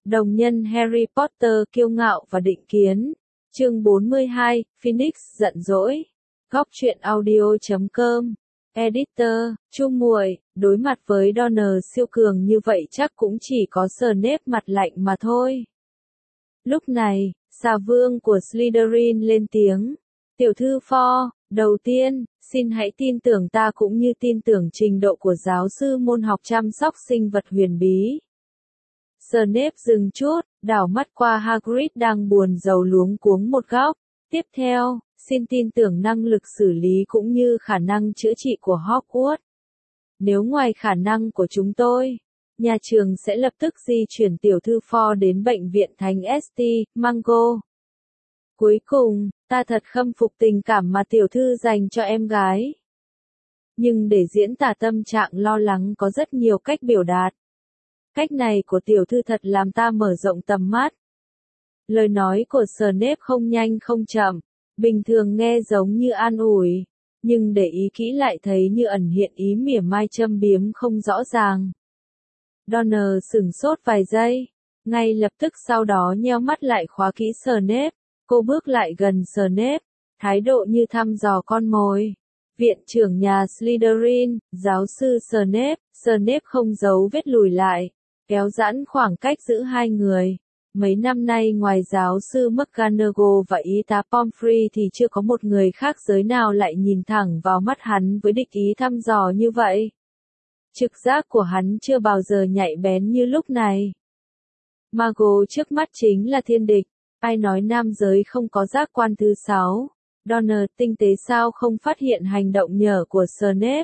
Đồng nhân Harry Potter kiêu ngạo và định kiến. Chương 42, Phoenix giận dỗi. Góc truyện audio.com. Editor, Chu Muội, đối mặt với Donner siêu cường như vậy chắc cũng chỉ có Snape mặt lạnh mà thôi. Lúc này, xà vương của Slytherin lên tiếng. Tiểu thư Fo, đầu tiên, xin hãy tin tưởng ta cũng như tin tưởng trình độ của giáo sư môn học chăm sóc sinh vật huyền bí. Snape dừng chút, đảo mắt qua Hagrid đang buồn rầu luống cuống một góc. Tiếp theo, xin tin tưởng năng lực xử lý cũng như khả năng chữa trị của Hogwarts. Nếu ngoài khả năng của chúng tôi, nhà trường sẽ lập tức di chuyển tiểu thư Fo đến bệnh viện Thánh St. Mungo. Cuối cùng, ta thật khâm phục tình cảm mà tiểu thư dành cho em gái. Nhưng để diễn tả tâm trạng lo lắng có rất nhiều cách biểu đạt. Cách này của tiểu thư thật làm ta mở rộng tầm mắt. Lời nói của Snape không nhanh không chậm, bình thường nghe giống như an ủi, nhưng để ý kỹ lại thấy như ẩn hiện ý mỉa mai châm biếm không rõ ràng. Donner sửng sốt vài giây, ngay lập tức sau đó nheo mắt lại khóa kỹ Snape. Cô bước lại gần Snape, thái độ như thăm dò con mồi. Viện trưởng nhà Slytherin, giáo sư Snape. Snape không giấu vết lùi lại, kéo giãn khoảng cách giữa hai người. Mấy năm nay ngoài giáo sư McGonagall và y tá Pomfrey thì chưa có một người khác giới nào lại nhìn thẳng vào mắt hắn với địch ý thăm dò như vậy. Trực giác của hắn chưa bao giờ nhạy bén như lúc này. Mago trước mắt chính là thiên địch. Ai nói nam giới không có giác quan thứ 6? Donner tinh tế sao không phát hiện hành động nhở của Snape.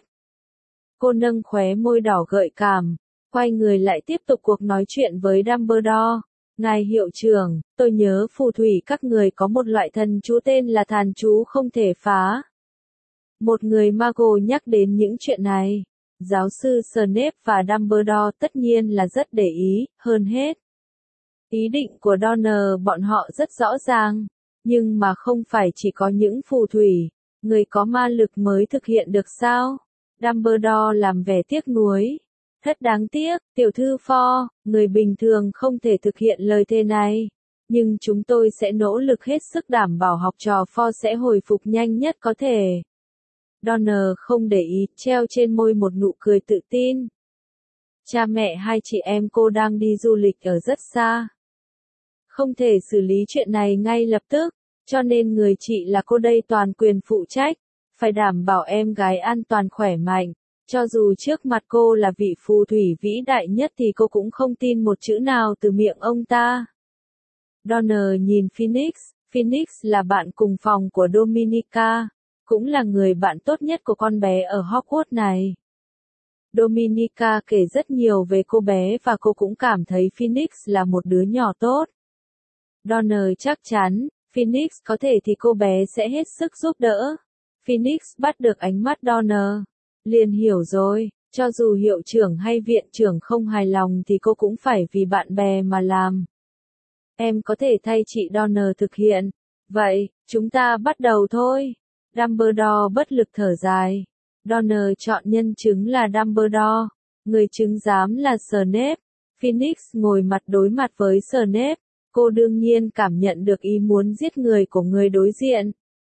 Cô nâng khóe môi đỏ gợi cảm, quay người lại tiếp tục cuộc nói chuyện với Dumbledore. Ngài hiệu trưởng, tôi nhớ phù thủy các người có một loại thần chú tên là thàn chú không thể phá. Một người Mago nhắc đến những chuyện này. Giáo sư Snape và Dumbledore tất nhiên là rất để ý, hơn hết. Ý định của Donner bọn họ rất rõ ràng, nhưng mà không phải chỉ có những phù thủy, người có ma lực mới thực hiện được sao? Dumbledore làm vẻ tiếc nuối. Thật đáng tiếc, tiểu thư Fo, người bình thường không thể thực hiện lời thề này, nhưng chúng tôi sẽ nỗ lực hết sức đảm bảo học trò Fo sẽ hồi phục nhanh nhất có thể. Donner không để ý, treo trên môi một nụ cười tự tin. Cha mẹ hai chị em cô đang đi du lịch ở rất xa. Không thể xử lý chuyện này ngay lập tức, cho nên người chị là cô đây toàn quyền phụ trách, phải đảm bảo em gái an toàn khỏe mạnh. Cho dù trước mặt cô là vị phù thủy vĩ đại nhất thì cô cũng không tin một chữ nào từ miệng ông ta. Donner nhìn Phoenix. Phoenix là bạn cùng phòng của Dominica, cũng là người bạn tốt nhất của con bé ở Hogwarts này. Dominica kể rất nhiều về cô bé và cô cũng cảm thấy Phoenix là một đứa nhỏ tốt. Donner chắc chắn, Phoenix có thể thì cô bé sẽ hết sức giúp đỡ. Phoenix bắt được ánh mắt Donner. Liền hiểu rồi, cho dù hiệu trưởng hay viện trưởng không hài lòng thì cô cũng phải vì bạn bè mà làm. Em có thể thay chị Donner thực hiện. Vậy, chúng ta bắt đầu thôi. Dumbledore bất lực thở dài. Donner chọn nhân chứng là Dumbledore. Người chứng giám là Snape. Phoenix ngồi mặt đối mặt với Snape. Cô đương nhiên cảm nhận được ý muốn giết người của người đối diện.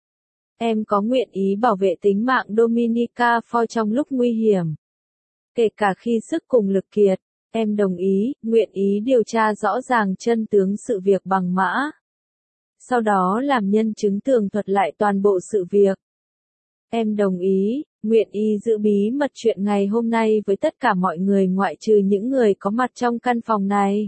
Em có nguyện ý bảo vệ tính mạng Dominica Fo trong lúc nguy hiểm. Kể cả khi sức cùng lực kiệt, em đồng ý, nguyện ý điều tra rõ ràng chân tướng sự việc bằng mã. Sau đó làm nhân chứng tường thuật lại toàn bộ sự việc. Em đồng ý, nguyện ý giữ bí mật chuyện ngày hôm nay với tất cả mọi người ngoại trừ những người có mặt trong căn phòng này.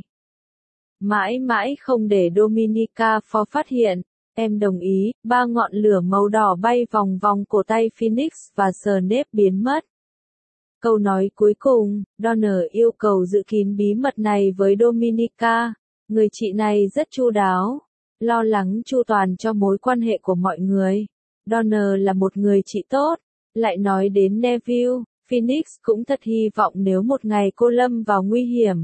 Mãi mãi không để Dominica Fo phát hiện. Em đồng ý, 3 ngọn lửa màu đỏ bay vòng vòng cổ tay Phoenix và Snape biến mất. Câu nói cuối cùng, Donner yêu cầu giữ kín bí mật này với Dominica. Người chị này rất chu đáo, lo lắng chu toàn cho mối quan hệ của mọi người. Donner là một người chị tốt. Lại nói đến Neville, Phoenix cũng thật hy vọng nếu một ngày cô lâm vào nguy hiểm.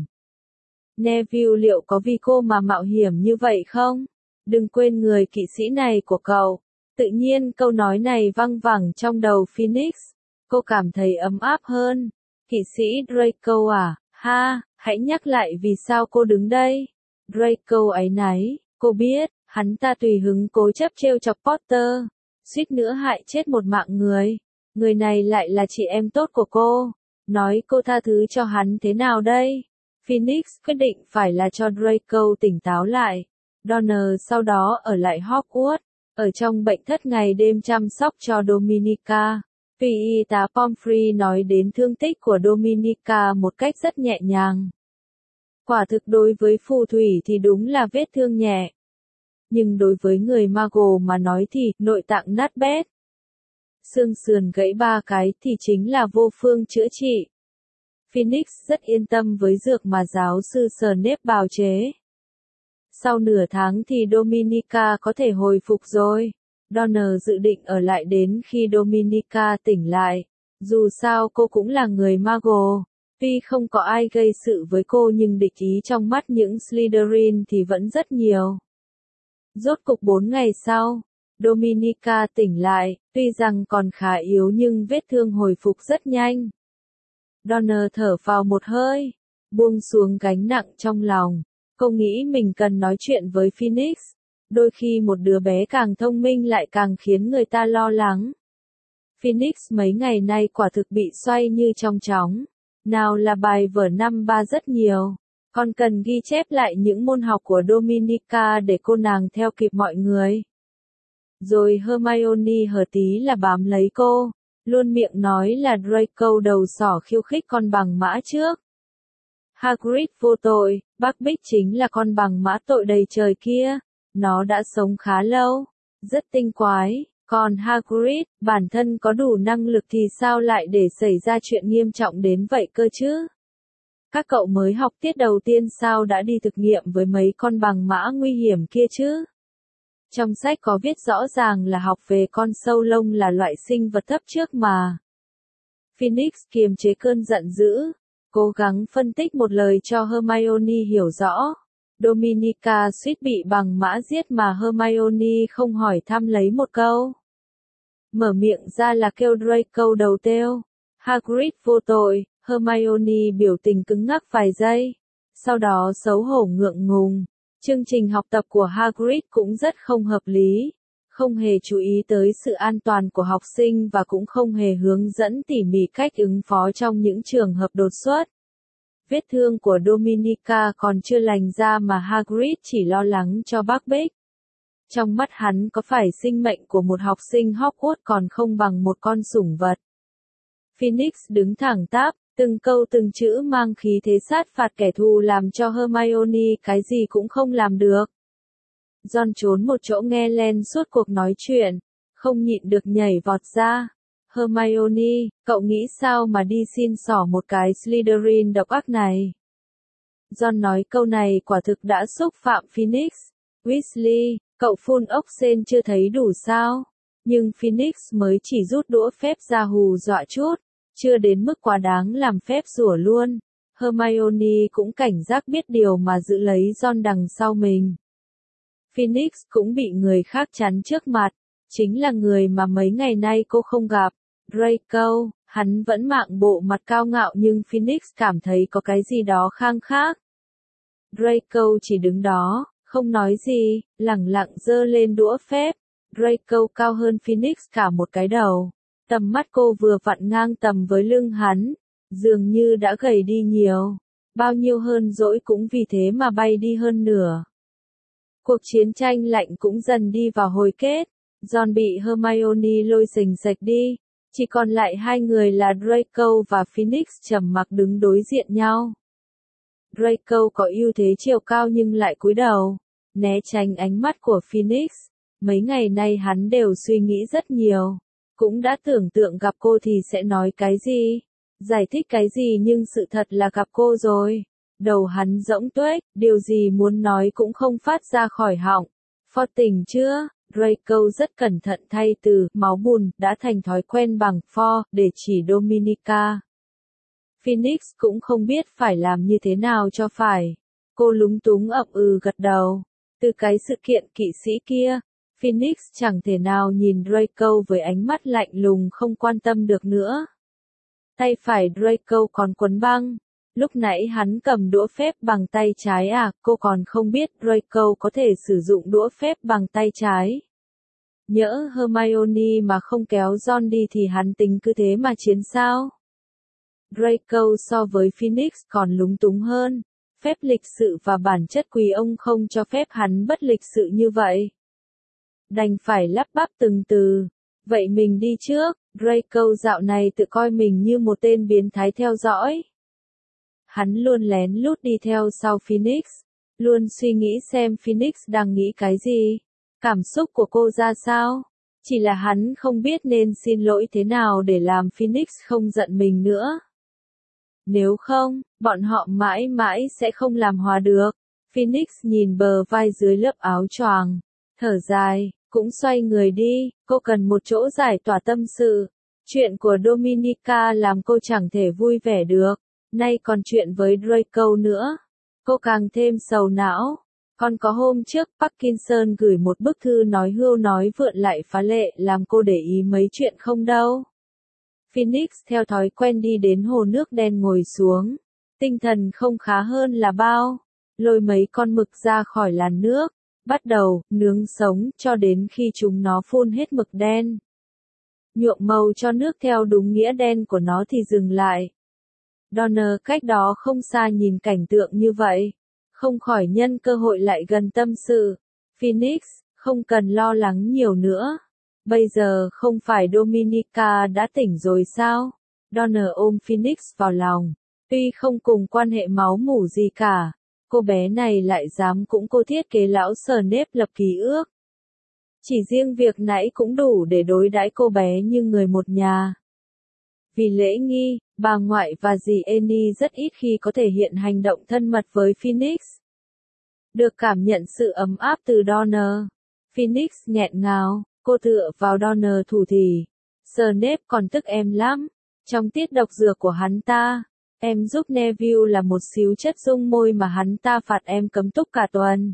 Neville liệu có vì cô mà mạo hiểm như vậy không? Đừng quên người kỵ sĩ này của cậu. Tự nhiên câu nói này văng vẳng trong đầu Phoenix. Cô cảm thấy ấm áp hơn. Kỵ sĩ Draco à, ha, hãy nhắc lại vì sao cô đứng đây. Draco áy náy, cô biết, hắn ta tùy hứng cố chấp trêu chọc Potter, suýt nữa hại chết một mạng người. Người này lại là chị em tốt của cô. Nói cô tha thứ cho hắn thế nào đây? Phoenix quyết định phải là cho Draco tỉnh táo lại. Donner sau đó ở lại Hogwarts, ở trong bệnh thất ngày đêm chăm sóc cho Dominica. Y tá Pomfrey nói đến thương tích của Dominica một cách rất nhẹ nhàng. Quả thực đối với phù thủy thì đúng là vết thương nhẹ. Nhưng đối với người Muggle mà nói thì nội tạng nát bét, xương sườn gãy 3 cái thì chính là vô phương chữa trị. Phoenix rất yên tâm với dược mà giáo sư Snape bào chế. Sau nửa tháng thì Dominica có thể hồi phục rồi. Donner dự định ở lại đến khi Dominica tỉnh lại. Dù sao cô cũng là người Muggle. Tuy không có ai gây sự với cô nhưng địch ý trong mắt những Slytherin thì vẫn rất nhiều. Rốt cục 4 ngày sau, Dominica tỉnh lại, tuy rằng còn khá yếu nhưng vết thương hồi phục rất nhanh. Donner thở phào một hơi, buông xuống gánh nặng trong lòng. Cô nghĩ mình cần nói chuyện với Phoenix. Đôi khi một đứa bé càng thông minh lại càng khiến người ta lo lắng. Phoenix mấy ngày nay quả thực bị xoay như trong chóng. Nào là bài vở năm 3 rất nhiều. Còn cần ghi chép lại những môn học của Dominica để cô nàng theo kịp mọi người. Rồi Hermione hở tí là bám lấy cô. Luôn miệng nói là Draco đầu sỏ khiêu khích con bằng mã trước. Hagrid vô tội, Buckbeak chính là con bằng mã tội đầy trời kia. Nó đã sống khá lâu, rất tinh quái. Còn Hagrid, bản thân có đủ năng lực thì sao lại để xảy ra chuyện nghiêm trọng đến vậy cơ chứ? Các cậu mới học tiết đầu tiên sao đã đi thực nghiệm với mấy con bằng mã nguy hiểm kia chứ? Trong sách có viết rõ ràng là học về con sâu lông là loại sinh vật thấp trước mà. Phoenix kiềm chế cơn giận dữ, cố gắng phân tích một lời cho Hermione hiểu rõ. Dominica suýt bị bằng mã giết mà Hermione không hỏi thăm lấy một câu. Mở miệng ra là kêu Draco đầu têu. Hagrid vô tội, Hermione biểu tình cứng ngắc vài giây. Sau đó xấu hổ ngượng ngùng. Chương trình học tập của Hagrid cũng rất không hợp lý. Không hề chú ý tới sự an toàn của học sinh và cũng không hề hướng dẫn tỉ mỉ cách ứng phó trong những trường hợp đột xuất. Vết thương của Dominica còn chưa lành ra mà Hagrid chỉ lo lắng cho Buckbeak. Trong mắt hắn có phải sinh mệnh của một học sinh Hogwarts còn không bằng một con sủng vật. Phoenix đứng thẳng tắp, từng câu từng chữ mang khí thế sát phạt kẻ thù làm cho Hermione cái gì cũng không làm được. Ron trốn một chỗ nghe Len suốt cuộc nói chuyện, không nhịn được nhảy vọt ra. Hermione, cậu nghĩ sao mà đi xin xỏ một cái Slytherin độc ác này? Ron nói câu này quả thực đã xúc phạm Phoenix. Weasley, cậu phun ốc sên chưa thấy đủ sao? Nhưng Phoenix mới chỉ rút đũa phép ra hù dọa chút, chưa đến mức quá đáng làm phép rủa luôn. Hermione cũng cảnh giác biết điều mà giữ lấy Ron đằng sau mình. Phoenix cũng bị người khác chắn trước mặt, chính là người mà mấy ngày nay cô không gặp. Draco, hắn vẫn mạng bộ mặt cao ngạo nhưng Phoenix cảm thấy có cái gì đó khang khác. Draco chỉ đứng đó, không nói gì, lẳng lặng giơ lên đũa phép. Draco cao hơn Phoenix cả một cái đầu. Tầm mắt cô vừa vặn ngang tầm với lưng hắn, dường như đã gầy đi nhiều. Bao nhiêu hơn dỗi cũng vì thế mà bay đi hơn nửa. Cuộc chiến tranh lạnh cũng dần đi vào hồi kết. Ron bị Hermione lôi xềnh xệch đi. Chỉ còn lại hai người là Draco và Phoenix trầm mặc đứng đối diện nhau. Draco có ưu thế chiều cao nhưng lại cúi đầu, né tránh ánh mắt của Phoenix. Mấy ngày nay hắn đều suy nghĩ rất nhiều. Cũng đã tưởng tượng gặp cô thì sẽ nói cái gì, giải thích cái gì nhưng sự thật là gặp cô rồi. Đầu hắn rỗng tuếch, điều gì muốn nói cũng không phát ra khỏi họng. Phó tỉnh chưa? Draco rất cẩn thận thay từ máu bùn đã thành thói quen bằng for để chỉ Dominica. Phoenix cũng không biết phải làm như thế nào cho phải. Cô lúng túng ậm ừ gật đầu. Từ cái sự kiện kỵ sĩ kia, Phoenix chẳng thể nào nhìn Draco với ánh mắt lạnh lùng không quan tâm được nữa. Tay phải Draco còn quấn băng. Lúc nãy hắn cầm đũa phép bằng tay trái à, cô còn không biết Draco có thể sử dụng đũa phép bằng tay trái. Nhỡ Hermione mà không kéo Ron đi thì hắn tính cứ thế mà chiến sao? Draco so với Phoenix còn lúng túng hơn. Phép lịch sự và bản chất quý ông không cho phép hắn bất lịch sự như vậy. Đành phải lắp bắp từng từ. Vậy mình đi trước, Draco dạo này tự coi mình như một tên biến thái theo dõi. Hắn luôn lén lút đi theo sau Phoenix, luôn suy nghĩ xem Phoenix đang nghĩ cái gì, cảm xúc của cô ra sao. Chỉ là hắn không biết nên xin lỗi thế nào để làm Phoenix không giận mình nữa. Nếu không, bọn họ mãi mãi sẽ không làm hòa được. Phoenix nhìn bờ vai dưới lớp áo choàng, thở dài, cũng xoay người đi, cô cần một chỗ giải tỏa tâm sự. Chuyện của Dominica làm cô chẳng thể vui vẻ được, nay còn chuyện với Draco nữa. Cô càng thêm sầu não. Còn có hôm trước Parkinson gửi một bức thư nói hưu nói vượn lại phá lệ làm cô để ý mấy chuyện không đâu. Phoenix theo thói quen đi đến hồ nước đen ngồi xuống. Tinh thần không khá hơn là bao. Lôi mấy con mực ra khỏi làn nước. Bắt đầu, nướng sống, cho đến khi chúng nó phun hết mực đen. Nhuộm màu cho nước theo đúng nghĩa đen của nó thì dừng lại. Donner cách đó không xa nhìn cảnh tượng như vậy. Không khỏi nhân cơ hội lại gần tâm sự. Phoenix, không cần lo lắng nhiều nữa. Bây giờ không phải Dominica đã tỉnh rồi sao? Donner ôm Phoenix vào lòng. Tuy không cùng quan hệ máu mủ gì cả, cô bé này lại dám cũng cô thiết kế lão Snape lập ký ước. Chỉ riêng việc nãy cũng đủ để đối đãi cô bé như người một nhà. Vì lễ nghi, bà ngoại và dì Annie rất ít khi có thể hiện hành động thân mật với Phoenix. Được cảm nhận sự ấm áp từ Donner, Phoenix nghẹn ngào, cô tựa vào Donner thủ thỉ. Snape còn tức em lắm. Trong tiết độc dược của hắn ta, em giúp Neville là một xíu chất dung môi mà hắn ta phạt em cấm túc cả tuần.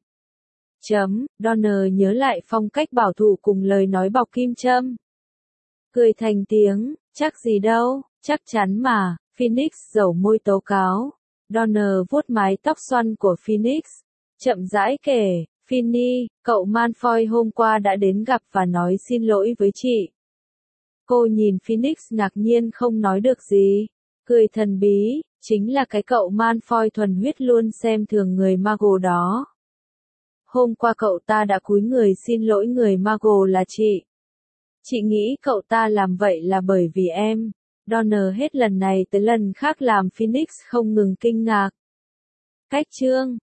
Donner nhớ lại phong cách bảo thủ cùng lời nói bọc kim châm. Cười thành tiếng, chắc gì đâu, chắc chắn mà, Phoenix dẩu môi tố cáo. Donner vuốt mái tóc xoăn của Phoenix, chậm rãi kể, Finny, cậu Malfoy hôm qua đã đến gặp và nói xin lỗi với chị. Cô nhìn Phoenix ngạc nhiên không nói được gì, cười thần bí, chính là cái cậu Malfoy thuần huyết luôn xem thường người Muggle đó. Hôm qua cậu ta đã cúi người xin lỗi người Muggle là chị. Chị nghĩ cậu ta làm vậy là bởi vì em. Donner hết lần này tới lần khác làm Phoenix không ngừng kinh ngạc. Cách chương